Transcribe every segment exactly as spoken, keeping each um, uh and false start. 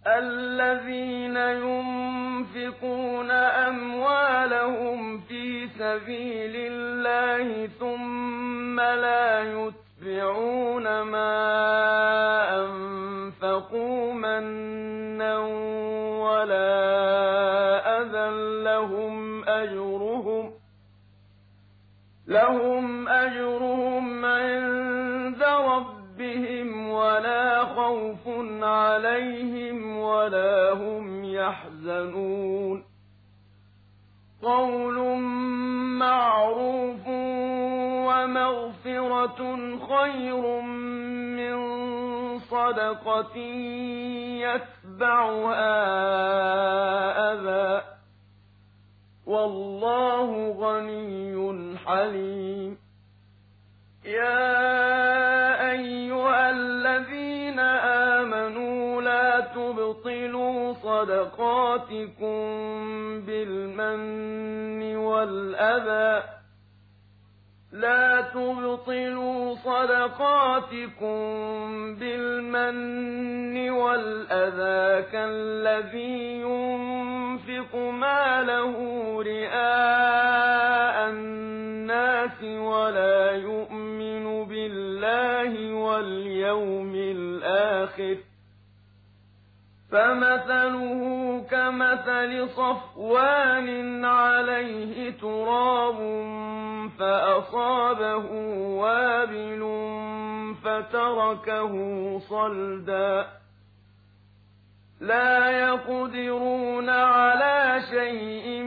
الذين ينفقون أموالهم في سبيل الله ثم لا يتبعون ما أنفقوا منا ولا أذى لهم أجرهم لهم أجرهم عند ربهم ولا خوف عليهم ولا هم يحزنون قول معروف ومغفرة خير من صدقة يتبعها أذى والله غني حليم يا أيها الذين آمنوا لا تبطلوا صدقاتكم بالمن والأذى لا تبطلوا صدقاتكم بالمن والأذى كالذي ينفق ماله رئاء الناس ولا يؤمن بالله واليوم الآخر فمثله كمثل صفوان عليه تراب فأصابه وابل فتركه صلدا لا يقدرون على شيء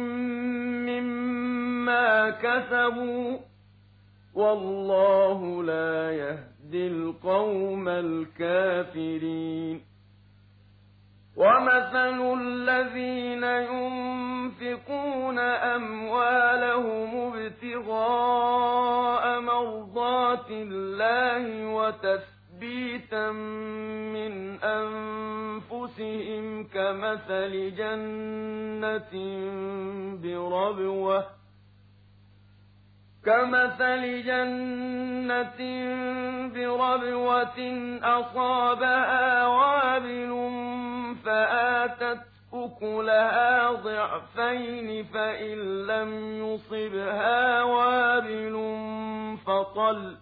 مما كسبوا والله لا يهدي القوم الكافرين ومثل الذين ينفقون أموالهم ابتغاء مرضات الله وتثبيتا من أنفسهم كمثل جنة بربوة كمثل جنة بربوة أصابها وابل فآتت أكلها ضعفين فإن لم يصبها وابل فطل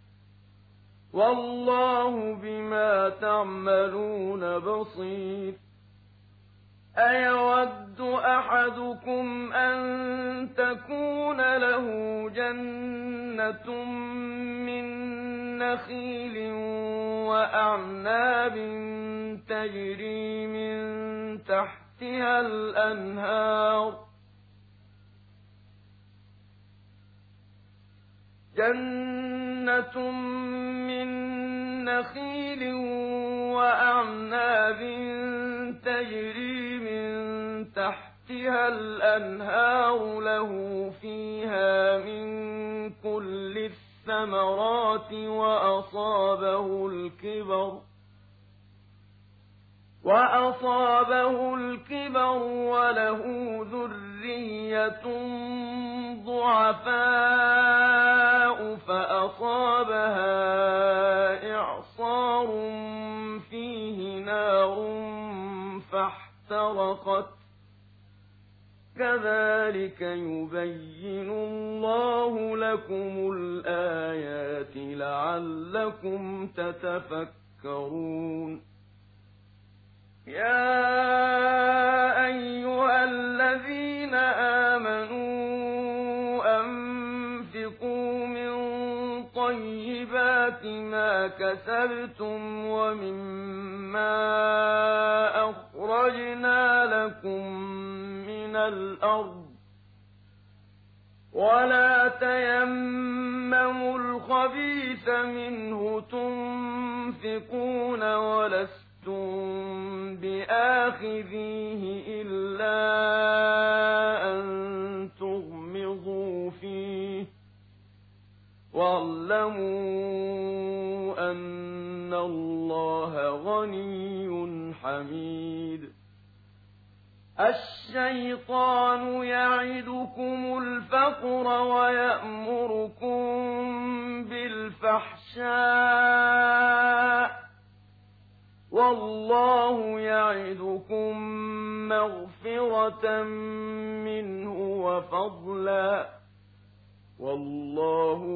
والله بما تعملون بصير أيود أحدكم أن تكون له جنة من نخيل وأعناب تجري من تحتها الأنهار جنة من نخيل وأعناب تجري من تحتها الأنهار له فيها من كل الثمرات وأصابه الكبر وأصابه الكبر وله ذرية ضعفاء فأصابها إعصار فيه نار فاحترقت كذلك يبين الله لكم الآيات لعلكم تتفكرون يا أيها الذين آمنوا أنفقوا من طيبات ما كسبتم ومما أخرجنا لكم من الأرض ولا تيمموا الخبيث منه تنفقون ولستم بآخذيه إلا أن تغمضوا فيه واعلموا أن الله غني حميد الشيطان يعدكم الفقر ويأمركم بالفحشاء والله يعدكم مغفرة منه وفضلا والله